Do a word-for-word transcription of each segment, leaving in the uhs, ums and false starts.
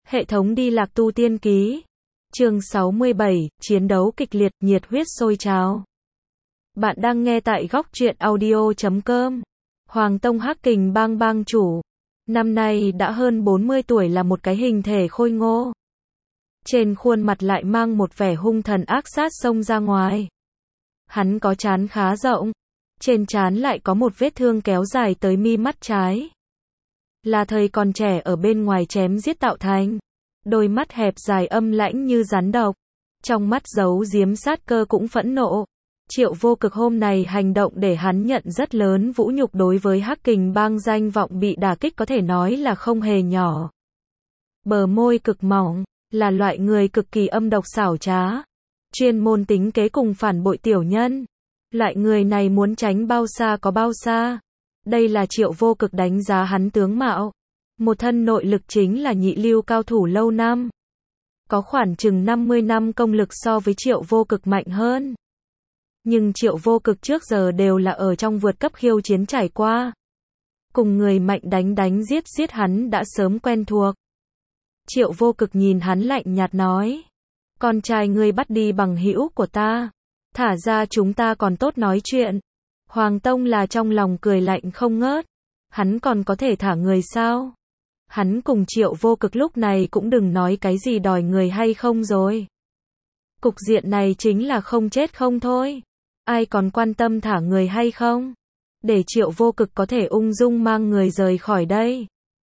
Hệ thống đi lạc tu tiên ký. Chương sáu mươi bảy, chiến đấu kịch liệt, nhiệt huyết sôi trào. Bạn đang nghe tại góc truyện audio chấm com. Hoàng Tông Hắc Kình Bang bang chủ. Năm nay đã hơn bốn mươi tuổi, là một cái hình thể khôi ngô. Trên khuôn mặt lại mang một vẻ hung thần ác sát xông ra ngoài. Hắn có trán khá rộng. Trên trán lại có một vết thương kéo dài tới mi mắt trái. Là thời còn trẻ ở bên ngoài chém giết tạo thành. Đôi mắt hẹp dài âm lãnh như rắn độc. Trong mắt giấu giếm sát cơ cũng phẫn nộ. Triệu Vô Cực hôm này hành động để hắn nhận rất lớn vũ nhục, đối với Hắc Kình Bang danh vọng bị đả kích có thể nói là không hề nhỏ. Bờ môi cực mỏng, là loại người cực kỳ âm độc xảo trá. Chuyên môn tính kế cùng phản bội tiểu nhân. Loại người này muốn tránh bao xa có bao xa. Đây là Triệu Vô Cực đánh giá hắn tướng mạo. Một thân nội lực chính là nhị lưu cao thủ lâu năm. Có khoảng chừng năm mươi năm công lực so với Triệu Vô Cực mạnh hơn. Nhưng Triệu Vô Cực trước giờ đều là ở trong vượt cấp khiêu chiến trải qua. Cùng người mạnh đánh đánh giết giết hắn đã sớm quen thuộc. Triệu Vô Cực nhìn hắn lạnh nhạt nói. Con trai ngươi bắt đi bằng hữu của ta. Thả ra chúng ta còn tốt nói chuyện. Hoàng Tông là trong lòng cười lạnh không ngớt. Hắn còn có thể thả người sao? Hắn cùng Triệu Vô Cực lúc này cũng đừng nói cái gì đòi người hay không rồi. Cục diện này chính là không chết không thôi. Ai còn quan tâm thả người hay không? Để Triệu Vô Cực có thể ung dung mang người rời khỏi đây.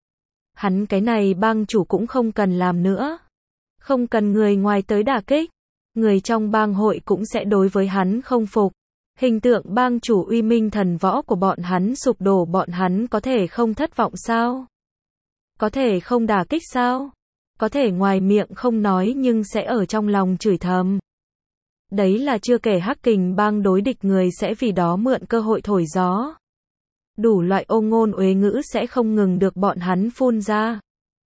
Hắn cái này bang chủ cũng không cần làm nữa. Không cần người ngoài tới đả kích. Người trong bang hội cũng sẽ đối với hắn không phục. Hình tượng bang chủ uy minh thần võ của bọn hắn sụp đổ, bọn hắn có thể không thất vọng sao? Có thể không đả kích sao? Có thể ngoài miệng không nói nhưng sẽ ở trong lòng chửi thầm. Đấy là chưa kể Hắc Kình Bang đối địch người sẽ vì đó mượn cơ hội thổi gió. Đủ loại ô ngôn uế ngữ sẽ không ngừng được bọn hắn phun ra.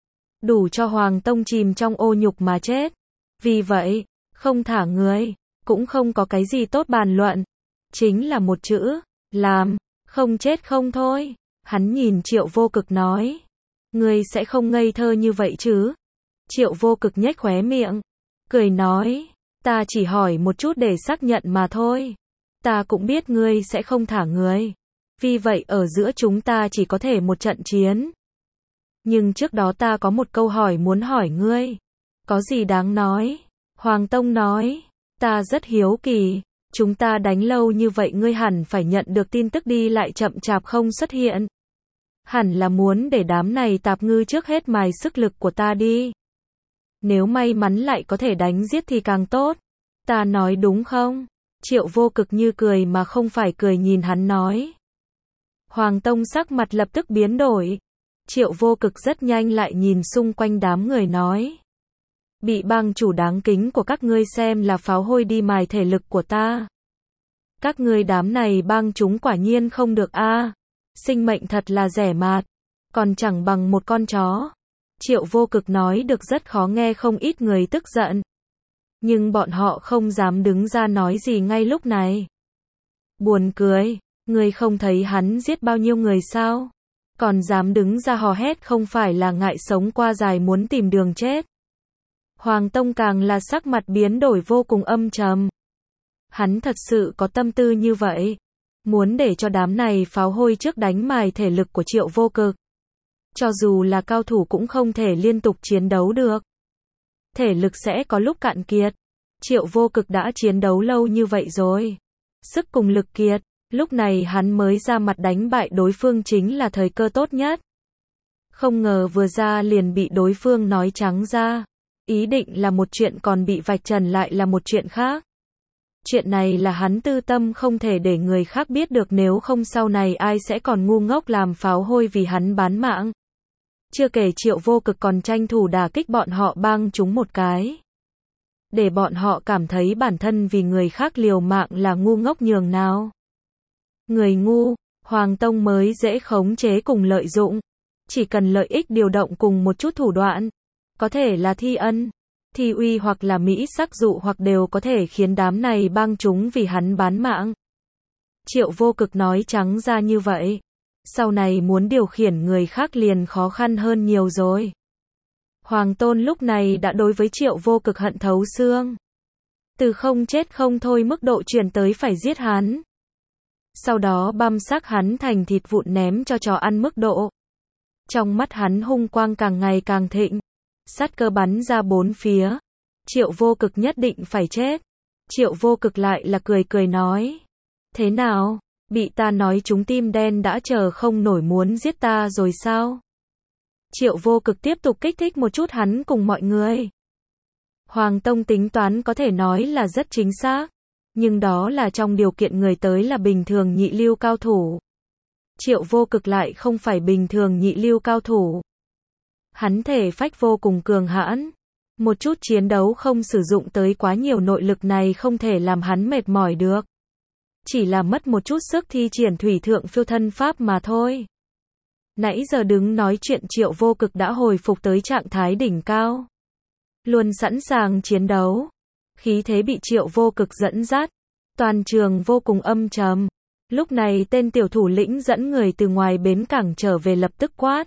Đủ cho Hoàng Tông chìm trong ô nhục mà chết. Vì vậy, không thả người, cũng không có cái gì tốt bàn luận. Chính là một chữ, làm, không chết không thôi. Hắn nhìn Triệu Vô Cực nói. Ngươi sẽ không ngây thơ như vậy chứ? Triệu Vô Cực nhếch khóe miệng, cười nói. Ta chỉ hỏi một chút để xác nhận mà thôi. Ta cũng biết ngươi sẽ không thả người. Vì vậy ở giữa chúng ta chỉ có thể một trận chiến. Nhưng trước đó ta có một câu hỏi muốn hỏi ngươi. Có gì đáng nói? Hoàng Tông nói. Ta rất hiếu kỳ. Chúng ta đánh lâu như vậy ngươi hẳn phải nhận được tin tức đi lại chậm chạp không xuất hiện. Hẳn là muốn để đám này tạp ngư trước hết mài sức lực của ta đi. Nếu may mắn lại có thể đánh giết thì càng tốt. Ta nói đúng không? Triệu Vô Cực như cười mà không phải cười nhìn hắn nói. Hoàng Tông sắc mặt lập tức biến đổi. Triệu Vô Cực rất nhanh lại nhìn xung quanh đám người nói. Bị bang chủ đáng kính của các ngươi xem là pháo hôi đi mài thể lực của ta. Các ngươi đám này bang chúng quả nhiên không được a. À. Sinh mệnh thật là rẻ mạt. Còn chẳng bằng một con chó. Triệu Vô Cực nói được rất khó nghe, không ít người tức giận. Nhưng bọn họ không dám đứng ra nói gì ngay lúc này. Buồn cười, ngươi không thấy hắn giết bao nhiêu người sao? Còn dám đứng ra hò hét, không phải là ngại sống qua dài muốn tìm đường chết. Hoàng Tông càng là sắc mặt biến đổi vô cùng âm trầm. Hắn thật sự có tâm tư như vậy. Muốn để cho đám này pháo hôi trước đánh mài thể lực của Triệu Vô Cực. Cho dù là cao thủ cũng không thể liên tục chiến đấu được. Thể lực sẽ có lúc cạn kiệt. Triệu Vô Cực đã chiến đấu lâu như vậy rồi. Sức cùng lực kiệt. Lúc này hắn mới ra mặt đánh bại đối phương chính là thời cơ tốt nhất. Không ngờ vừa ra liền bị đối phương nói trắng ra. Ý định là một chuyện, còn bị vạch trần lại là một chuyện khác. Chuyện này là hắn tư tâm không thể để người khác biết được, nếu không sau này ai sẽ còn ngu ngốc làm pháo hôi vì hắn bán mạng. Chưa kể Triệu Vô Cực còn tranh thủ đả kích bọn họ bang chúng một cái. Để bọn họ cảm thấy bản thân vì người khác liều mạng là ngu ngốc nhường nào. Người ngu, Hoàng Tông mới dễ khống chế cùng lợi dụng. Chỉ cần lợi ích điều động cùng một chút thủ đoạn. Có thể là thi ân, thi uy hoặc là mỹ sắc dụ, hoặc đều có thể khiến đám này bang chúng vì hắn bán mạng. Triệu Vô Cực nói trắng ra như vậy. Sau này muốn điều khiển người khác liền khó khăn hơn nhiều rồi. Hoàng Tôn lúc này đã đối với Triệu Vô Cực hận thấu xương. Từ không chết không thôi mức độ chuyển tới phải giết hắn. Sau đó băm xác hắn thành thịt vụn ném cho chó ăn mức độ. Trong mắt hắn hung quang càng ngày càng thịnh. Sát cơ bắn ra bốn phía. Triệu Vô Cực nhất định phải chết. Triệu Vô Cực lại là cười cười nói. Thế nào, bị ta nói trúng tim đen đã chờ không nổi muốn giết ta rồi sao? Triệu Vô Cực tiếp tục kích thích một chút hắn cùng mọi người. Hoàng Tông tính toán có thể nói là rất chính xác. Nhưng đó là trong điều kiện người tới là bình thường nhị lưu cao thủ. Triệu Vô Cực lại không phải bình thường nhị lưu cao thủ. Hắn thể phách vô cùng cường hãn. Một chút chiến đấu không sử dụng tới quá nhiều nội lực này không thể làm hắn mệt mỏi được. Chỉ là mất một chút sức thi triển thủy thượng phiêu thân pháp mà thôi. Nãy giờ đứng nói chuyện Triệu Vô Cực đã hồi phục tới trạng thái đỉnh cao. Luôn sẵn sàng chiến đấu. Khí thế bị Triệu Vô Cực dẫn dắt. Toàn trường vô cùng âm trầm. Lúc này tên tiểu thủ lĩnh dẫn người từ ngoài bến cảng trở về lập tức quát.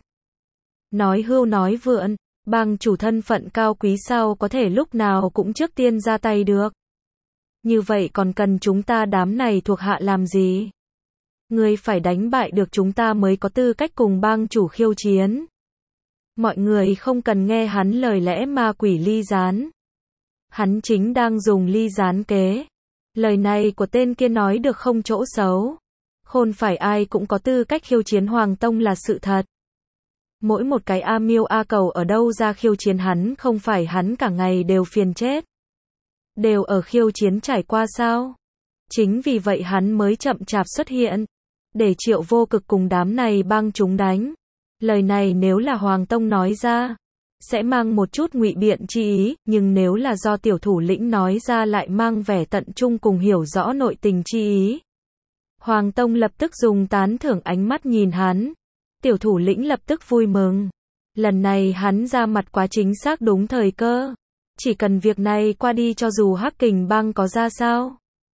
Nói hưu nói vượn, bang chủ thân phận cao quý sao có thể lúc nào cũng trước tiên ra tay được. Như vậy còn cần chúng ta đám này thuộc hạ làm gì? Ngươi phải đánh bại được chúng ta mới có tư cách cùng bang chủ khiêu chiến. Mọi người không cần nghe hắn lời lẽ ma quỷ ly gián. Hắn chính đang dùng ly gián kế. Lời này của tên kia nói được không chỗ xấu. Khôn phải ai cũng có tư cách khiêu chiến Hoàng Tông là sự thật. Mỗi một cái A Miêu A Cầu ở đâu ra khiêu chiến hắn không phải hắn cả ngày đều phiền chết. Đều ở khiêu chiến trải qua sao? Chính vì vậy hắn mới chậm chạp xuất hiện. Để Triệu Vô Cực cùng đám này bang chúng đánh. Lời này nếu là Hoàng Tông nói ra, sẽ mang một chút ngụy biện chi ý, nhưng nếu là do tiểu thủ lĩnh nói ra lại mang vẻ tận trung cùng hiểu rõ nội tình chi ý. Hoàng Tông lập tức dùng tán thưởng ánh mắt nhìn hắn. Tiểu thủ lĩnh lập tức vui mừng. Lần này hắn ra mặt quá chính xác đúng thời cơ. Chỉ cần việc này qua đi cho dù Hắc Kình Bang có ra sao,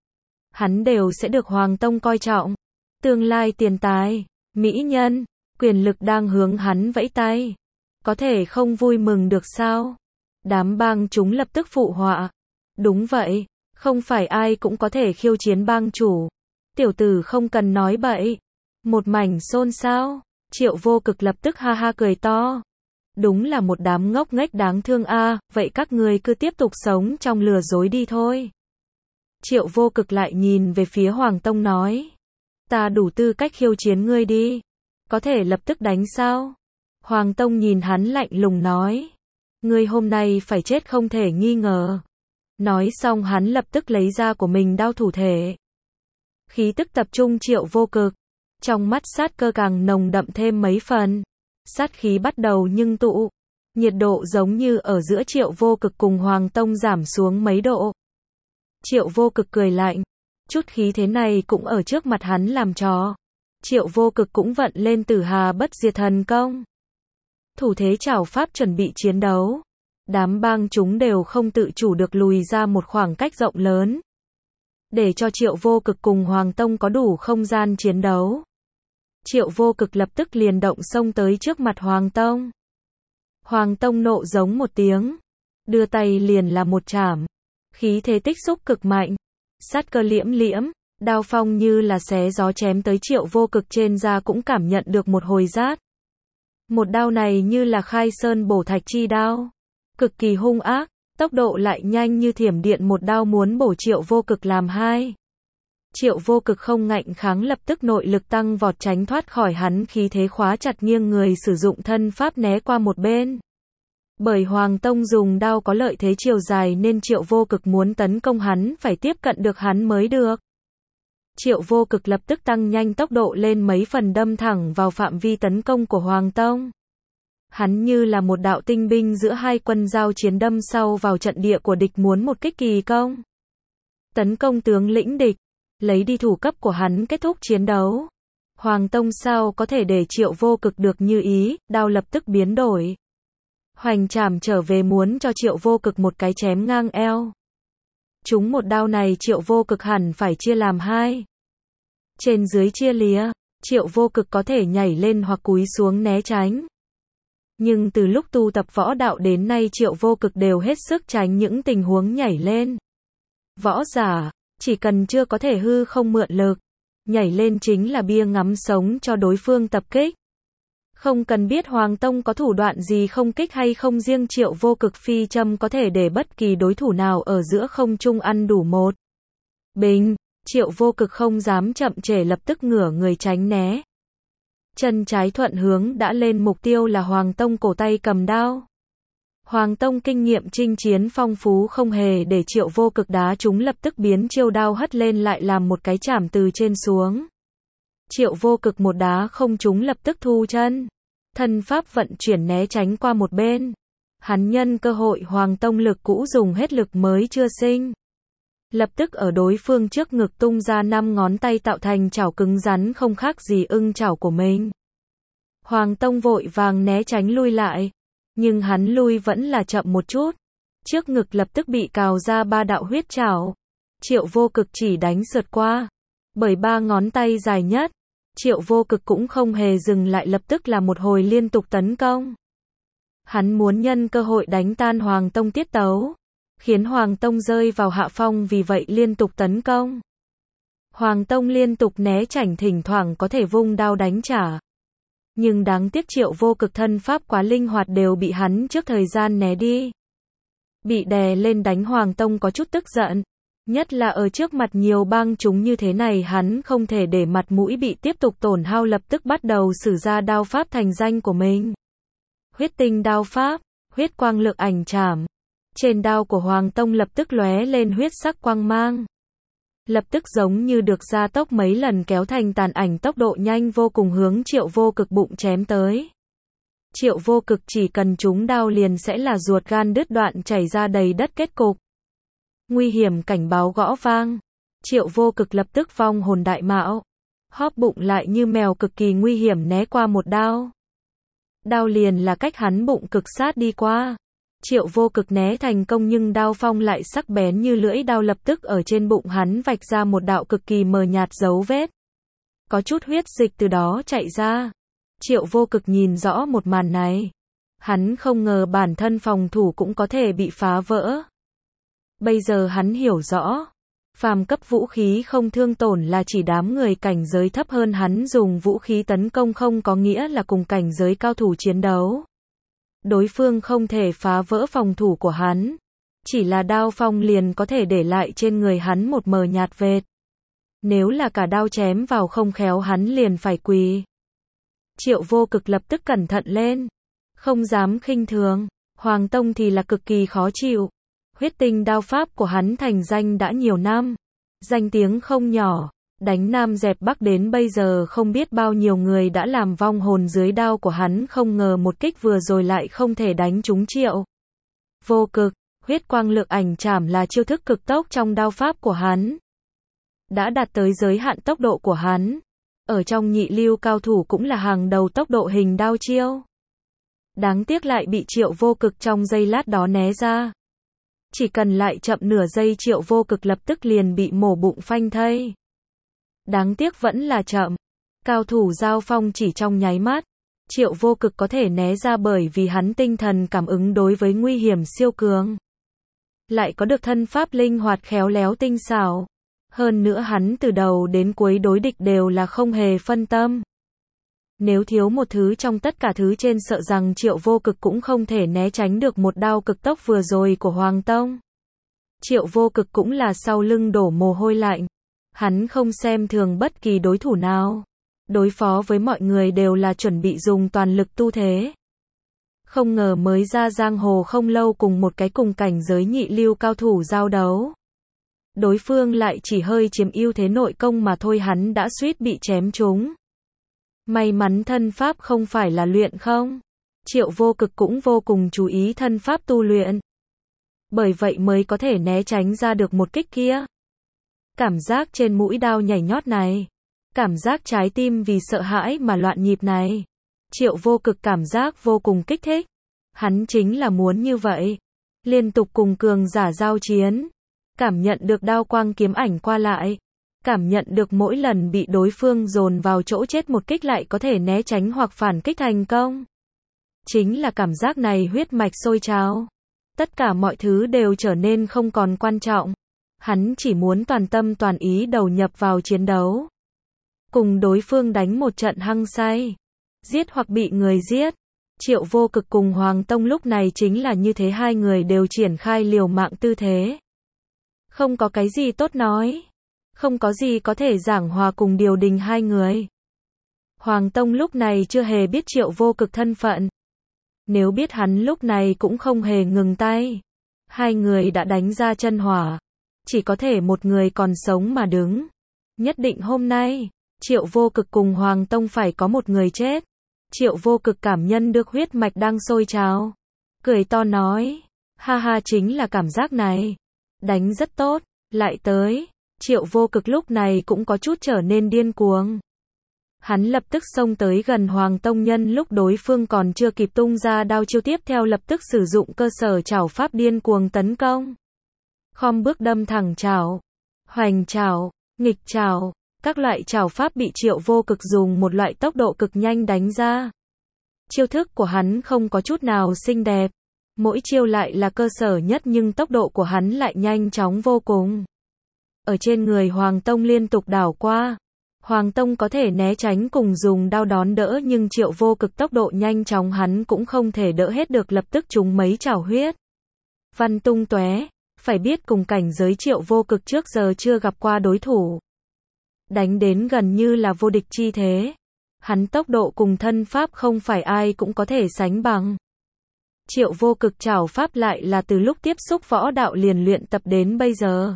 hắn đều sẽ được Hoàng Tông coi trọng. Tương lai tiền tài, mỹ nhân, quyền lực đang hướng hắn vẫy tay. Có thể không vui mừng được sao? Đám bang chúng lập tức phụ họa. Đúng vậy, không phải ai cũng có thể khiêu chiến bang chủ. Tiểu tử không cần nói bậy. Một mảnh xôn xao. Triệu Vô Cực lập tức ha ha cười to. Đúng là một đám ngốc nghếch đáng thương a, à, vậy các người cứ tiếp tục sống trong lừa dối đi thôi. Triệu Vô Cực lại nhìn về phía Hoàng Tông nói. Ta đủ tư cách khiêu chiến ngươi đi. Có thể lập tức đánh sao? Hoàng Tông nhìn hắn lạnh lùng nói. Ngươi hôm nay phải chết không thể nghi ngờ. Nói xong hắn lập tức lấy ra của mình đao thủ thể. Khí tức tập trung Triệu Vô Cực. Trong mắt sát cơ càng nồng đậm thêm mấy phần. Sát khí bắt đầu nhưng tụ. Nhiệt độ giống như ở giữa Triệu Vô Cực cùng Hoàng Tông giảm xuống mấy độ. Triệu Vô Cực cười lạnh. Chút khí thế này cũng ở trước mặt hắn làm trò. Triệu Vô Cực cũng vận lên Tử Hà Bất Diệt Thần Công. Thủ thế trảo pháp chuẩn bị chiến đấu. Đám bang chúng đều không tự chủ được lùi ra một khoảng cách rộng lớn. Để cho Triệu Vô Cực cùng Hoàng Tông có đủ không gian chiến đấu. Triệu Vô Cực lập tức liền động xông tới trước mặt Hoàng Tông. Hoàng Tông nộ giống một tiếng. Đưa tay liền là một chảm. Khí thế tích xúc cực mạnh. Sát cơ liễm liễm. Đao phong như là xé gió chém tới Triệu Vô Cực trên da cũng cảm nhận được một hồi rát. Một đao này như là khai sơn bổ thạch chi đao. Cực kỳ hung ác. Tốc độ lại nhanh như thiểm điện, một đao muốn bổ Triệu Vô Cực làm hai. Triệu Vô Cực không ngạnh kháng, lập tức nội lực tăng vọt tránh thoát khỏi hắn, khí thế khóa chặt nghiêng người sử dụng thân pháp né qua một bên. Bởi Hoàng Tông dùng đao có lợi thế chiều dài nên Triệu Vô Cực muốn tấn công hắn phải tiếp cận được hắn mới được. Triệu Vô Cực lập tức tăng nhanh tốc độ lên mấy phần, đâm thẳng vào phạm vi tấn công của Hoàng Tông. Hắn như là một đạo tinh binh giữa hai quân giao chiến, đâm sau vào trận địa của địch muốn một kích kỳ công. Tấn công tướng lĩnh địch, lấy đi thủ cấp của hắn kết thúc chiến đấu. Hoàng Tông sao có thể để Triệu Vô Cực được như ý, đao lập tức biến đổi. Hoành trảm trở về muốn cho Triệu Vô Cực một cái chém ngang eo. Trúng một đao này Triệu Vô Cực hẳn phải chia làm hai. Trên dưới chia lìa, Triệu Vô Cực có thể nhảy lên hoặc cúi xuống né tránh. Nhưng từ lúc tu tập võ đạo đến nay Triệu Vô Cực đều hết sức tránh những tình huống nhảy lên. Võ giả, chỉ cần chưa có thể hư không mượn lực, nhảy lên chính là bia ngắm sống cho đối phương tập kích. Không cần biết Hoàng Tông có thủ đoạn gì không kích hay không, riêng Triệu Vô Cực phi châm có thể để bất kỳ đối thủ nào ở giữa không trung ăn đủ một. Bình, Triệu Vô Cực không dám chậm trễ, lập tức ngửa người tránh né. Chân trái thuận hướng đã lên mục tiêu là Hoàng Tông, cổ tay cầm đao. Hoàng Tông kinh nghiệm chinh chiến phong phú, không hề để Triệu Vô Cực đá trúng, lập tức biến chiêu đao hất lên lại làm một cái chảm từ trên xuống. Triệu Vô Cực một đá không trúng lập tức thu chân. Thân pháp vận chuyển né tránh qua một bên. Hắn nhân cơ hội Hoàng Tông lực cũ dùng hết lực mới chưa sinh. Lập tức ở đối phương trước ngực tung ra năm ngón tay tạo thành chảo cứng rắn không khác gì ưng chảo của mình. Hoàng Tông vội vàng né tránh lui lại. Nhưng hắn lui vẫn là chậm một chút. Trước ngực lập tức bị cào ra ba đạo huyết chảo. Triệu Vô Cực chỉ đánh sượt qua. Bởi ba ngón tay dài nhất. Triệu Vô Cực cũng không hề dừng lại, lập tức là một hồi liên tục tấn công. Hắn muốn nhân cơ hội đánh tan Hoàng Tông tiết tấu, khiến Hoàng Tông rơi vào hạ phong, vì vậy liên tục tấn công. Hoàng Tông liên tục né tránh, thỉnh thoảng có thể vung đao đánh trả. Nhưng đáng tiếc Triệu Vô Cực thân pháp quá linh hoạt, đều bị hắn trước thời gian né đi. Bị đè lên đánh, Hoàng Tông có chút tức giận. Nhất là ở trước mặt nhiều bang chúng như thế này, hắn không thể để mặt mũi bị tiếp tục tổn hao, lập tức bắt đầu sử ra đao pháp thành danh của mình. Huyết tinh đao pháp, huyết quang lực ảnh trảm. Trên đao của Hoàng Tông lập tức lóe lên huyết sắc quang mang. Lập tức giống như được gia tốc mấy lần, kéo thành tàn ảnh, tốc độ nhanh vô cùng hướng Triệu Vô Cực bụng chém tới. Triệu Vô Cực chỉ cần trúng đao liền sẽ là ruột gan đứt đoạn, chảy ra đầy đất kết cục. Nguy hiểm cảnh báo gõ vang. Triệu Vô Cực lập tức vong hồn đại mạo. Hóp bụng lại như mèo, cực kỳ nguy hiểm né qua một đao. Đao liền là cách hắn bụng cực sát đi qua. Triệu Vô Cực né thành công, nhưng đao phong lại sắc bén như lưỡi đao, lập tức ở trên bụng hắn vạch ra một đạo cực kỳ mờ nhạt dấu vết. Có chút huyết dịch từ đó chạy ra. Triệu Vô Cực nhìn rõ một màn này. Hắn không ngờ bản thân phòng thủ cũng có thể bị phá vỡ. Bây giờ hắn hiểu rõ, phàm cấp vũ khí không thương tổn là chỉ đám người cảnh giới thấp hơn hắn dùng vũ khí tấn công, không có nghĩa là cùng cảnh giới cao thủ chiến đấu. Đối phương không thể phá vỡ phòng thủ của hắn. Chỉ là đao phong liền có thể để lại trên người hắn một mờ nhạt vệt. Nếu là cả đao chém vào, không khéo hắn liền phải quỳ. Triệu Vô Cực lập tức cẩn thận lên. Không dám khinh thường. Hoàng Tông thì là cực kỳ khó chịu. Huyết tinh đao pháp của hắn thành danh đã nhiều năm. Danh tiếng không nhỏ. Đánh Nam dẹp Bắc đến bây giờ không biết bao nhiêu người đã làm vong hồn dưới đao của hắn, không ngờ một kích vừa rồi lại không thể đánh trúng Triệu Vô Cực. Huyết quang lực ảnh trảm là chiêu thức cực tốc trong đao pháp của hắn. Đã đạt tới giới hạn tốc độ của hắn. Ở trong nhị lưu cao thủ cũng là hàng đầu tốc độ hình đao chiêu. Đáng tiếc lại bị Triệu Vô Cực trong giây lát đó né ra. Chỉ cần lại chậm nửa giây, Triệu Vô Cực lập tức liền bị mổ bụng phanh thây. Đáng tiếc vẫn là chậm. Cao thủ giao phong chỉ trong nháy mắt. Triệu Vô Cực có thể né ra bởi vì hắn tinh thần cảm ứng đối với nguy hiểm siêu cường. Lại có được thân pháp linh hoạt khéo léo tinh xảo. Hơn nữa hắn từ đầu đến cuối đối địch đều là không hề phân tâm. Nếu thiếu một thứ trong tất cả thứ trên, sợ rằng Triệu Vô Cực cũng không thể né tránh được một đao cực tốc vừa rồi của Hoàng Tông. Triệu Vô Cực cũng là sau lưng đổ mồ hôi lạnh. Hắn không xem thường bất kỳ đối thủ nào. Đối phó với mọi người đều là chuẩn bị dùng toàn lực tu thế. Không ngờ mới ra giang hồ không lâu, cùng một cái cùng cảnh giới nhị lưu cao thủ giao đấu. Đối phương lại chỉ hơi chiếm ưu thế nội công mà thôi, hắn đã suýt bị chém trúng. May mắn thân pháp không phải là luyện không. Triệu Vô Cực cũng vô cùng chú ý thân pháp tu luyện. Bởi vậy mới có thể né tránh ra được một kích kia. Cảm giác trên mũi đao nhảy nhót này. Cảm giác trái tim vì sợ hãi mà loạn nhịp này. Triệu Vô Cực cảm giác vô cùng kích thích. Hắn chính là muốn như vậy. Liên tục cùng cường giả giao chiến. Cảm nhận được đao quang kiếm ảnh qua lại. Cảm nhận được mỗi lần bị đối phương dồn vào chỗ chết một kích lại có thể né tránh hoặc phản kích thành công. Chính là cảm giác này huyết mạch sôi trào. Tất cả mọi thứ đều trở nên không còn quan trọng. Hắn chỉ muốn toàn tâm toàn ý đầu nhập vào chiến đấu. Cùng đối phương đánh một trận hăng say. Giết hoặc bị người giết. Triệu Vô Cực cùng Hoàng Tông lúc này chính là như thế, hai người đều triển khai liều mạng tư thế. Không có cái gì tốt nói. Không có gì có thể giảng hòa cùng điều đình hai người. Hoàng Tông lúc này chưa hề biết Triệu Vô Cực thân phận. Nếu biết hắn lúc này cũng không hề ngừng tay. Hai người đã đánh ra chân hỏa. Chỉ có thể một người còn sống mà đứng. Nhất định hôm nay, Triệu Vô Cực cùng Hoàng Tông phải có một người chết. Triệu Vô Cực cảm nhận được huyết mạch đang sôi trào. Cười to nói. Ha ha, chính là cảm giác này. Đánh rất tốt. Lại tới. Triệu Vô Cực lúc này cũng có chút trở nên điên cuồng. Hắn lập tức xông tới gần Hoàng Tông, nhân lúc đối phương còn chưa kịp tung ra đao chiêu tiếp theo lập tức sử dụng cơ sở trảo pháp điên cuồng tấn công. Khom bước đâm thẳng trảo, hoành trảo, nghịch trảo, các loại trảo pháp bị Triệu Vô Cực dùng một loại tốc độ cực nhanh đánh ra. Chiêu thức của hắn không có chút nào xinh đẹp, mỗi chiêu lại là cơ sở nhất nhưng tốc độ của hắn lại nhanh chóng vô cùng. Ở trên người Hoàng Tông liên tục đảo qua. Hoàng Tông có thể né tránh cùng dùng đao đón đỡ nhưng Triệu Vô Cực tốc độ nhanh chóng hắn cũng không thể đỡ hết được, lập tức trúng mấy chảo huyết văn tung tóe. Phải biết cùng cảnh giới Triệu Vô Cực trước giờ chưa gặp qua đối thủ. Đánh đến gần như là vô địch chi thế. Hắn tốc độ cùng thân pháp không phải ai cũng có thể sánh bằng. Triệu Vô Cực trảo pháp lại là từ lúc tiếp xúc võ đạo liền luyện tập đến bây giờ.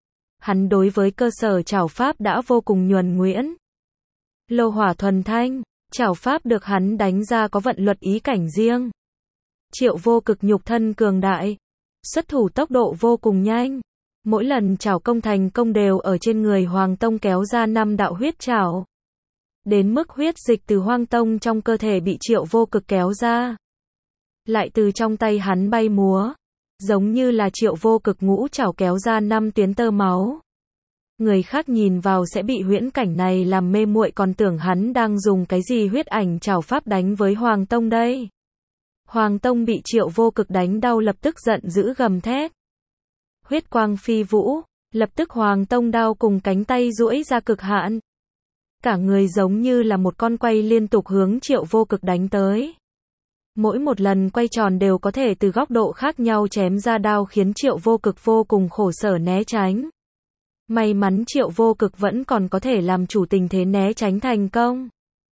Hắn đối với cơ sở trảo pháp đã vô cùng nhuần nhuyễn. Lô hỏa thuần thanh, trảo pháp được hắn đánh ra có vận luật ý cảnh riêng. Triệu Vô Cực nhục thân cường đại, xuất thủ tốc độ vô cùng nhanh. Mỗi lần trảo công thành công đều ở trên người Hoàng Tông kéo ra năm đạo huyết trảo. Đến mức huyết dịch từ Hoàng Tông trong cơ thể bị Triệu Vô Cực kéo ra. Lại từ trong tay hắn bay múa. Giống như là Triệu Vô Cực ngũ trảo kéo ra năm tuyến tơ máu. Người khác nhìn vào sẽ bị huyễn cảnh này làm mê muội, còn tưởng hắn đang dùng cái gì huyết ảnh trảo pháp đánh với Hoàng Tông đây. Hoàng Tông bị Triệu Vô Cực đánh đau lập tức giận dữ gầm thét. Huyết quang phi vũ, lập tức Hoàng Tông đao cùng cánh tay duỗi ra cực hạn. Cả người giống như là một con quay liên tục hướng Triệu Vô Cực đánh tới. Mỗi một lần quay tròn đều có thể từ góc độ khác nhau chém ra đao khiến Triệu Vô Cực vô cùng khổ sở né tránh. May mắn Triệu Vô Cực vẫn còn có thể làm chủ tình thế né tránh thành công.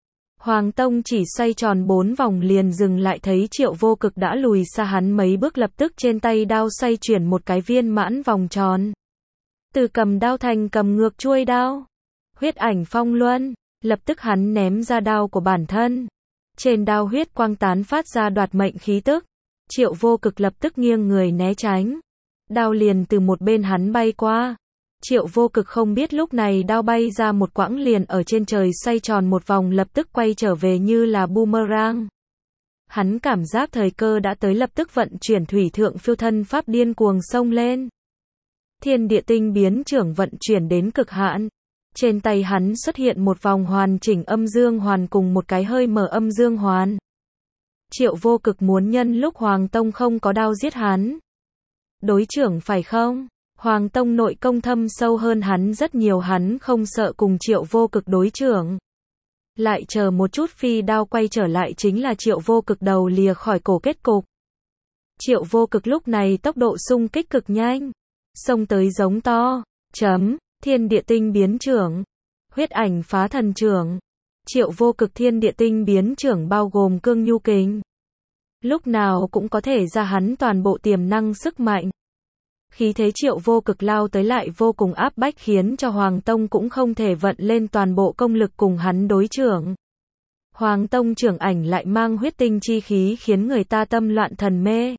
Hoàng Tông chỉ xoay tròn bốn vòng liền dừng lại, thấy Triệu Vô Cực đã lùi xa hắn mấy bước, lập tức trên tay đao xoay chuyển một cái viên mãn vòng tròn. Từ cầm đao thành cầm ngược chuôi đao. Huyết ảnh phong luân, lập tức hắn ném ra đao của bản thân. Trên đao huyết quang tán phát ra đoạt mệnh khí tức. Triệu Vô Cực lập tức nghiêng người né tránh. Đao liền từ một bên hắn bay qua. Triệu Vô Cực không biết lúc này đao bay ra một quãng liền ở trên trời xoay tròn một vòng lập tức quay trở về như là boomerang. Hắn cảm giác thời cơ đã tới lập tức vận chuyển thủy thượng phiêu thân pháp điên cuồng xông lên. Thiên địa tinh biến trưởng vận chuyển đến cực hạn. Trên tay hắn xuất hiện một vòng hoàn chỉnh âm dương hoàn cùng một cái hơi mở âm dương hoàn. Triệu Vô Cực muốn nhân lúc Hoàng Tông không có đao giết hắn. Đối trưởng phải không? Hoàng Tông nội công thâm sâu hơn hắn rất nhiều, hắn không sợ cùng Triệu Vô Cực đối trưởng. Lại chờ một chút phi đao quay trở lại chính là Triệu Vô Cực đầu lìa khỏi cổ kết cục. Triệu Vô Cực lúc này tốc độ xung kích cực nhanh. Xông tới giống to. Chấm. Thiên địa tinh biến trưởng. Huyết ảnh phá thần trưởng. Triệu Vô Cực thiên địa tinh biến trưởng bao gồm cương nhu kình. Lúc nào cũng có thể ra hắn toàn bộ tiềm năng sức mạnh. Khí thế Triệu Vô Cực lao tới lại vô cùng áp bách khiến cho Hoàng Tông cũng không thể vận lên toàn bộ công lực cùng hắn đối trưởng. Hoàng Tông trưởng ảnh lại mang huyết tinh chi khí khiến người ta tâm loạn thần mê.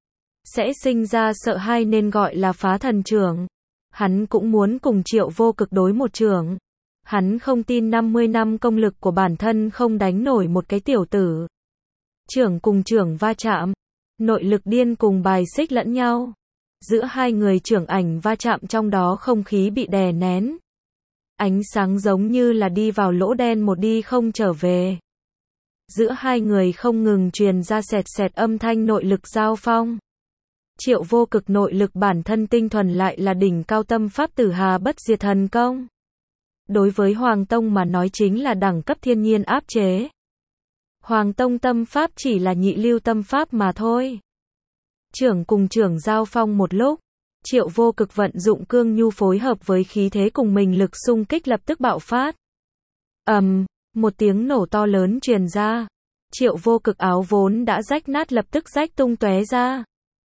Sẽ sinh ra sợ hãi nên gọi là phá thần trưởng. Hắn cũng muốn cùng Triệu Vô Cực đối một trưởng. Hắn không tin năm mươi năm công lực của bản thân không đánh nổi một cái tiểu tử. Trưởng cùng trưởng va chạm. Nội lực điên cùng bài xích lẫn nhau. Giữa hai người trưởng ảnh va chạm, trong đó không khí bị đè nén. Ánh sáng giống như là đi vào lỗ đen một đi không trở về. giữa hai người không ngừng truyền ra sẹt sẹt âm thanh nội lực giao phong. Triệu Vô Cực nội lực bản thân tinh thuần lại là đỉnh cao tâm pháp Tử Hà Bất Diệt thần công. Đối với Hoàng Tông mà nói chính là đẳng cấp thiên nhiên áp chế. Hoàng Tông tâm pháp chỉ là nhị lưu tâm pháp mà thôi. Trưởng cùng trưởng giao phong một lúc, Triệu Vô Cực vận dụng cương nhu phối hợp với khí thế cùng mình lực xung kích lập tức bạo phát. Ầm, um, một tiếng nổ to lớn truyền ra. Triệu Vô Cực áo vốn đã rách nát lập tức rách tung tóe ra.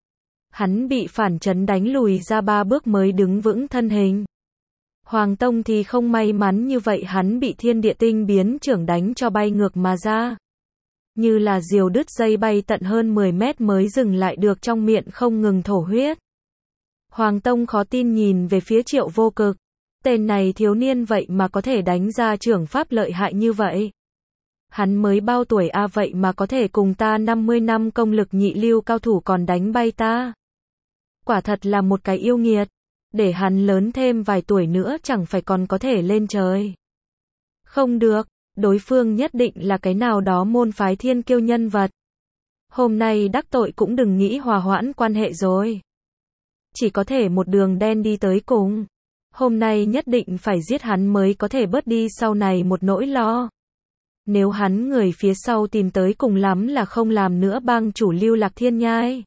Hắn bị phản chấn đánh lùi ra ba bước mới đứng vững thân hình. Hoàng Tông thì không may mắn như vậy, hắn bị thiên địa tinh biến trưởng đánh cho bay ngược mà ra. Như là diều đứt dây bay tận hơn mười mét mới dừng lại được, trong miệng không ngừng thổ huyết. Hoàng Tông khó tin nhìn về phía Triệu Vô Cực. Tên này thiếu niên vậy mà có thể đánh ra trưởng pháp lợi hại như vậy. Hắn mới bao tuổi a vậy mà có thể cùng ta năm mươi năm công lực nhị lưu cao thủ còn đánh bay ta. Quả thật là một cái yêu nghiệt. Để hắn lớn thêm vài tuổi nữa chẳng phải còn có thể lên trời. Không được, đối phương nhất định là cái nào đó môn phái thiên kiêu nhân vật. Hôm nay đắc tội cũng đừng nghĩ hòa hoãn quan hệ rồi. Chỉ có thể một đường đen đi tới cùng. Hôm nay nhất định phải giết hắn mới có thể bớt đi sau này một nỗi lo. Nếu hắn người phía sau tìm tới cùng lắm là không làm nữa bang chủ Lưu Lạc Thiên Nhai.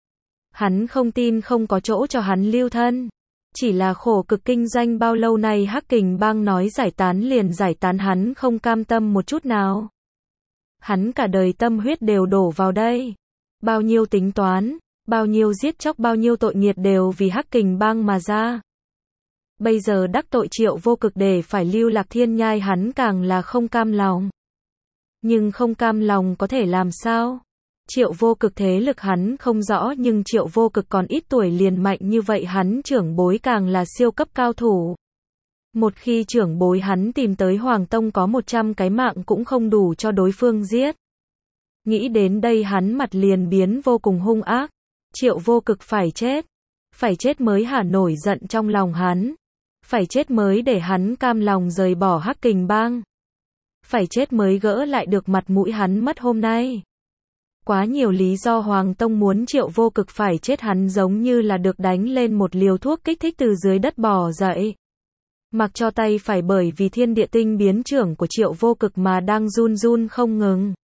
Hắn không tin không có chỗ cho hắn lưu thân. Chỉ là khổ cực kinh doanh bao lâu nay Hắc Kình Bang nói giải tán liền giải tán, hắn không cam tâm một chút nào. Hắn cả đời tâm huyết đều đổ vào đây. Bao nhiêu tính toán, bao nhiêu giết chóc, bao nhiêu tội nghiệt đều vì Hắc Kình Bang mà ra. Bây giờ đắc tội Triệu Vô Cực để phải Lưu Lạc Thiên Nhai, hắn càng là không cam lòng. Nhưng không cam lòng có thể làm sao? Triệu Vô Cực thế lực hắn không rõ, nhưng Triệu Vô Cực còn ít tuổi liền mạnh như vậy, hắn trưởng bối càng là siêu cấp cao thủ. Một khi trưởng bối hắn tìm tới Hoàng Tông có một trăm cái mạng cũng không đủ cho đối phương giết. Nghĩ đến đây hắn mặt liền biến vô cùng hung ác. Triệu Vô Cực phải chết. Phải chết mới hả nổi giận trong lòng hắn. Phải chết mới để hắn cam lòng rời bỏ Hắc Kình Bang. Phải chết mới gỡ lại được mặt mũi hắn mất hôm nay. Quá nhiều lý do Hoàng Tông muốn Triệu Vô Cực phải chết, hắn giống như là được đánh lên một liều thuốc kích thích từ dưới đất bò dậy. Mặc cho tay phải bởi vì thiên địa tinh biến trưởng của Triệu Vô Cực mà đang run run không ngừng.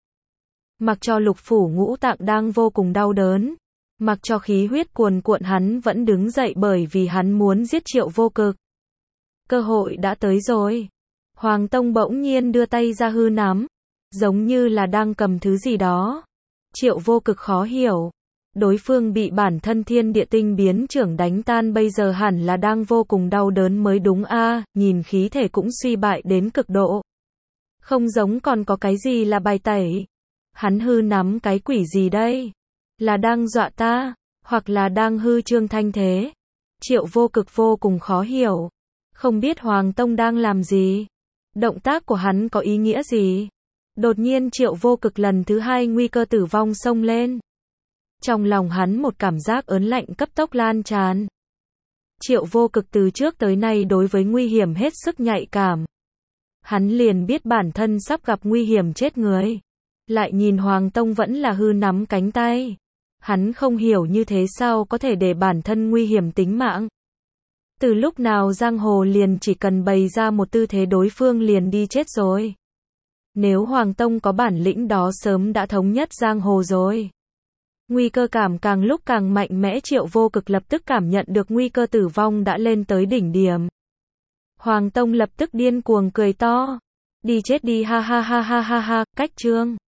Mặc cho lục phủ ngũ tạng đang vô cùng đau đớn. Mặc cho khí huyết cuồn cuộn, hắn vẫn đứng dậy bởi vì hắn muốn giết Triệu Vô Cực. Cơ hội đã tới rồi. Hoàng Tông bỗng nhiên đưa tay ra hư nắm, giống như là đang cầm thứ gì đó. Triệu Vô Cực khó hiểu. Đối phương bị bản thân thiên địa tinh biến trưởng đánh tan, bây giờ hẳn là đang vô cùng đau đớn mới đúng a, à, nhìn khí thể cũng suy bại đến cực độ. Không giống còn có cái gì là bài tẩy. Hắn hư nắm cái quỷ gì đây? Là đang dọa ta, hoặc là đang hư trương thanh thế? Triệu Vô Cực vô cùng khó hiểu. Không biết Hoàng Tông đang làm gì? Động tác của hắn có ý nghĩa gì? Đột nhiên Triệu Vô Cực lần thứ hai nguy cơ tử vong xông lên. Trong lòng hắn một cảm giác ớn lạnh cấp tốc lan tràn. Triệu Vô Cực từ trước tới nay đối với nguy hiểm hết sức nhạy cảm. Hắn liền biết bản thân sắp gặp nguy hiểm chết người. Lại nhìn Hoàng Tông vẫn là hư nắm cánh tay. Hắn không hiểu như thế sao có thể để bản thân nguy hiểm tính mạng. Từ lúc nào giang hồ liền chỉ cần bày ra một tư thế đối phương liền đi chết rồi. Nếu Hoàng Tông có bản lĩnh đó sớm đã thống nhất giang hồ rồi. Nguy cơ cảm càng lúc càng mạnh mẽ, Triệu Vô Cực lập tức cảm nhận được nguy cơ tử vong đã lên tới đỉnh điểm. Hoàng Tông lập tức điên cuồng cười to. Đi chết đi, ha ha ha ha ha ha, cách chương.